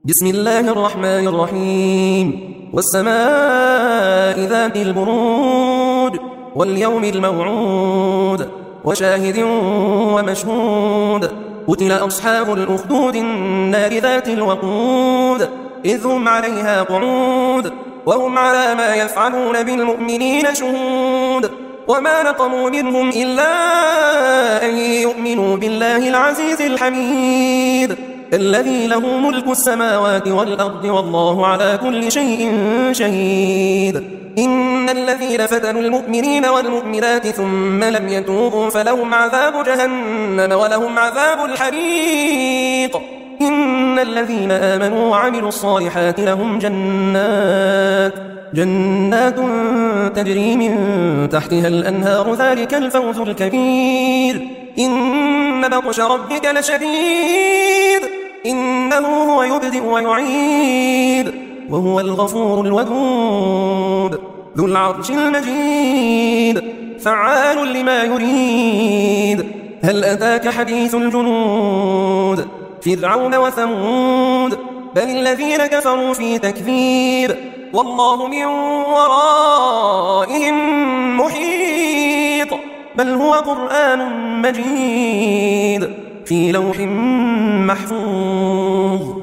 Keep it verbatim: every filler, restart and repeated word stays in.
بسم الله الرحمن الرحيم والسماء ذات البرود واليوم الموعود وشاهد ومشهود قتل أصحاب الأخدود النار ذات الوقود إذ هم عليها قعود وهم على ما يفعلون بالمؤمنين شهود وما نقموا منهم إلا أن يؤمنوا بالله العزيز الحميد الذي له ملك السماوات والأرض والله على كل شيء شهيد. إن الذين فتنوا المؤمنين والمؤمنات ثم لم يتوبوا فلهم عذاب جهنم ولهم عذاب الحريق. إن الذين آمنوا وعملوا الصالحات لهم جنات جنات تجري من تحتها الأنهار ذلك الفوز الكبير. إن بطش ربك لشديد إنه هو يبدئ ويعيد وهو الغفور الودود ذو العرش المجيد فعال لما يريد. هل أتاك حديث الجنود فرعون وثمود بل الذين كفروا في تكذيب والله من ورائهم محيط بل هو قرآن مجيد في لوح محفوظ.